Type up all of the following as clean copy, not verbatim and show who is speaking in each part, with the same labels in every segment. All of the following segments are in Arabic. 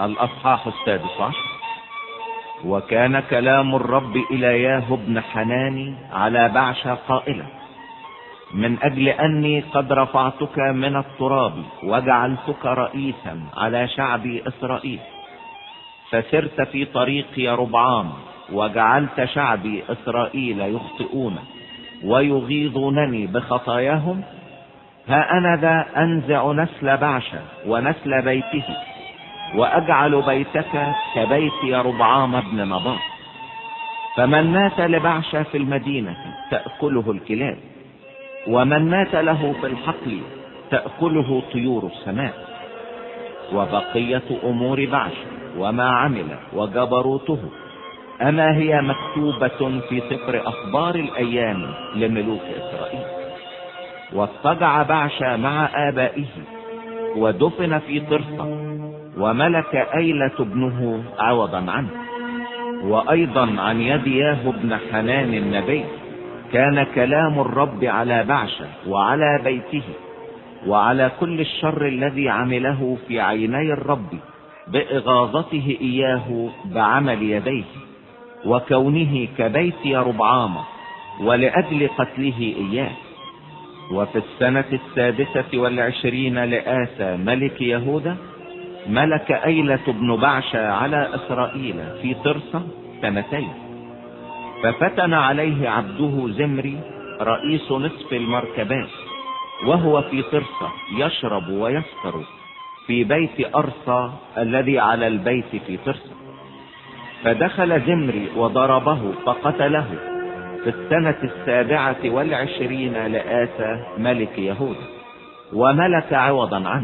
Speaker 1: الأصحاح 16. وكان كلام الرب إلى ياهو بن حناني على بعشة قائلا: من أجل أني قد رفعتك من التراب وجعلتك رئيسا على شعبي إسرائيل، فسرت في طريق يربعام وجعلت شعبي إسرائيل يخطئون ويغيظونني بخطاياهم، ها أنا ذا أنزع نسل بعشة ونسل بيته، وأجعل بيتك كبيت يربعام بن نباط. فمن مات لبعشة في المدينة تأكله الكلاب، ومن مات له في الحقل تأكله طيور السماء. وبقية أمور بعشة وما عمل وجبروته، أما هي مكتوبة في سفر أخبار الأيام لملوك إسرائيل؟ واضطجع بعشة مع آبائه ودفن في طرسة، وملك أيلة ابنه عوضا عنه. وأيضا عن يد ياهو بن حنان النبي كان كلام الرب على بعشة وعلى بيته وعلى كل الشر الذي عمله في عيني الرب بإغاظته إياه بعمل يديه وكونه كبيت يربعام، ولأجل قتله إياه. وفي السنة 26 لآسى ملك يهوذا ملك أيلة بن بعشة على إسرائيل في طرسة 2 سنين. ففتن عليه عبده زمري رئيس نصف المركبات، وهو في طرسة يشرب ويسكر في بيت أرصى الذي على البيت في طرسة. فدخل زمري وضربه فقتله في السنة 27 لآسى ملك يهوذا، وملك عوضا عنه.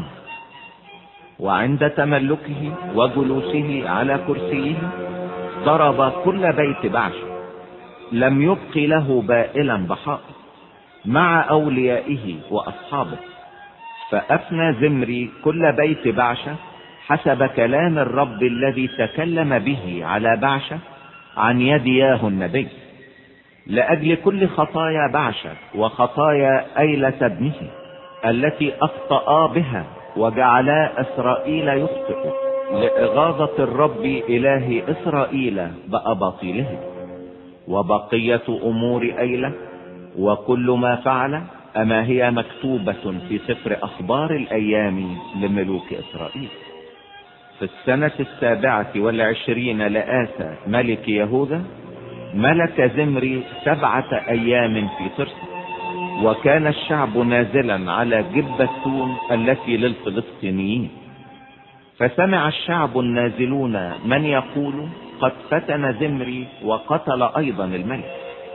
Speaker 1: وعند تملكه وجلوسه على كرسيه ضرب كل بيت بعشة، لم يبق له بائلا بحائط مع أوليائه وأصحابه. فأفنى زمري كل بيت بعشة حسب كلام الرب الذي تكلم به على بعشة عن يد ياهو النبي، لأجل كل خطايا بعشة وخطايا أيلة ابنه التي أخطأ بها وجعلا إسرائيل يخطئ، لإغاظة الرب إله إسرائيل بأباطيله. وبقية أمور أيلة وكل ما فعل، أما هي مكتوبة في سفر أخبار الأيام لملوك إسرائيل. في السنة 27 لآسى ملك يهوذا ملك زمري 7 أيام في طرسة، وكان الشعب نازلا على جبة التي للفلسطينيين. فسمع الشعب النازلون من يقول: قد فتن زمري وقتل أيضا الملك.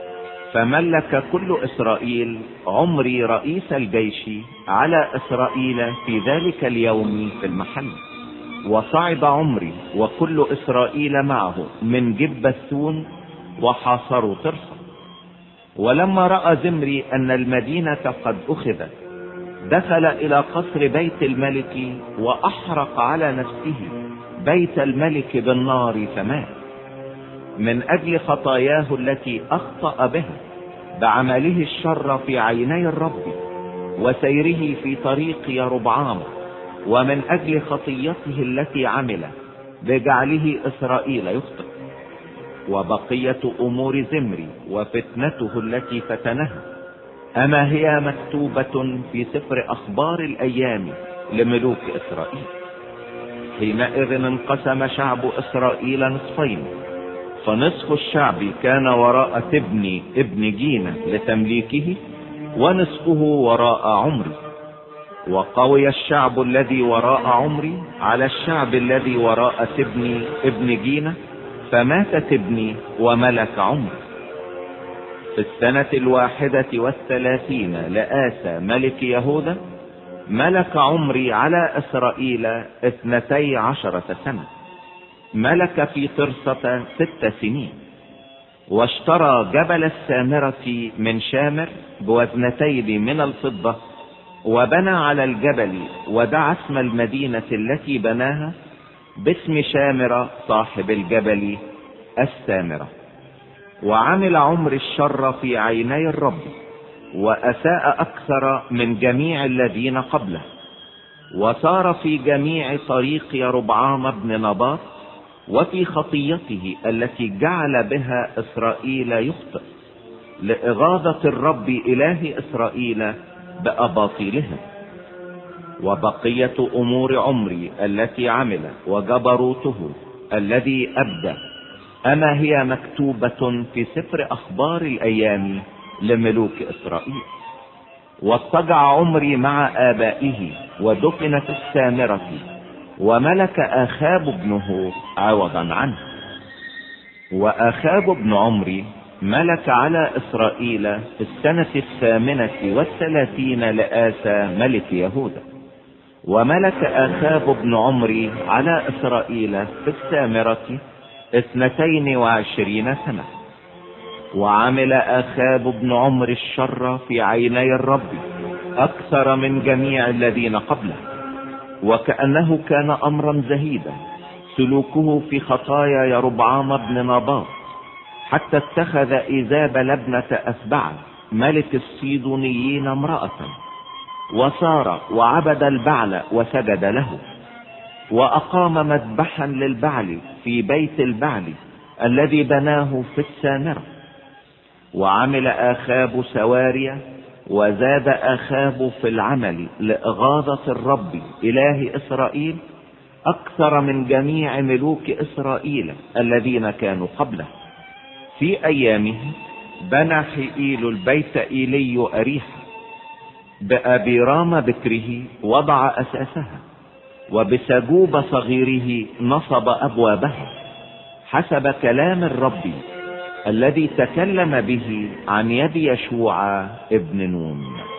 Speaker 1: فملك كل إسرائيل عمري رئيس الجيش على إسرائيل في ذلك اليوم في المحل. وصعد عمري وكل إسرائيل معه من جبة وحاصروا طرسة. ولما رأى زمري أن المدينة قد أخذت، دخل إلى قصر بيت الملك وأحرق على نفسه بيت الملك بالنار فمات، من أجل خطاياه التي أخطأ بها بعمله الشر في عيني الرب وسيره في طريق يربعام، ومن أجل خطيته التي عمل بجعله إسرائيل يخطئ. وبقية أمور زمري وفتنته التي فتنها، أما هي مكتوبة في سفر أخبار الأيام لملوك إسرائيل. حينئذ انقسم شعب إسرائيل نصفين، فنصف الشعب كان وراء تبني ابن جينة لتمليكه، ونصفه وراء عمري. وقوي الشعب الذي وراء عمري على الشعب الذي وراء تبني ابن جينة، فمات تبني وملك عمري. في السنة 31 لآسى ملك يهوذا ملك عمري على إسرائيل 12 سنة، ملك في طرسة 6 سنين. واشترى جبل السامرة من شامر بوزنتين من الفضة، وبنى على الجبل ودعا اسم المدينة التي بناها باسم شامر صاحب الجبل السامرة. وعمل عمري الشر في عيني الرب، وأساء أكثر من جميع الذين قبله، وسار في جميع طريق يربعام بن نباط وفي خطيته التي جعل بها إسرائيل يخطئ، لإغاظة الرب إله إسرائيل بأباطيلهم. وبقية أمور عمري التي عمل وجبروته الذي أبدى، أما هي مكتوبة في سفر أخبار الأيام لملوك إسرائيل. واضطجع عمري مع آبائه ودفن في السامرة، وملك آخاب ابنه عوضا عنه. وآخاب ابن عمري ملك على إسرائيل في السنة 38 لآسى ملك يهوذا. وملك آخاب ابن عمري على إسرائيل في السامرة 22 سنة. وعمل آخاب ابن عمري الشر في عيني الرب أكثر من جميع الذين قبله، وكأنه كان أمرا زهيدا سلوكه في خطايا يربعام بن نباط، حتى اتخذ إيزابل ابنة أسبع ملك الصيدونيين امرأة، وصار وعبد البعل وسجد له، وأقام مذبحا للبعل في بيت البعل الذي بناه في السامرة. وعمل آخاب سواريا، وزاد آخاب في العمل لإغاظة الرب إله إسرائيل أكثر من جميع ملوك إسرائيل الذين كانوا قبله. في أيامه بنى حئيل البيت إيلي أريحة، بأبيرام بكره وضع أساسها، وبسجوب صغيره نصب أبوابها، حسب كلام الرب الذي تكلم به عن يد يشوع ابن نون.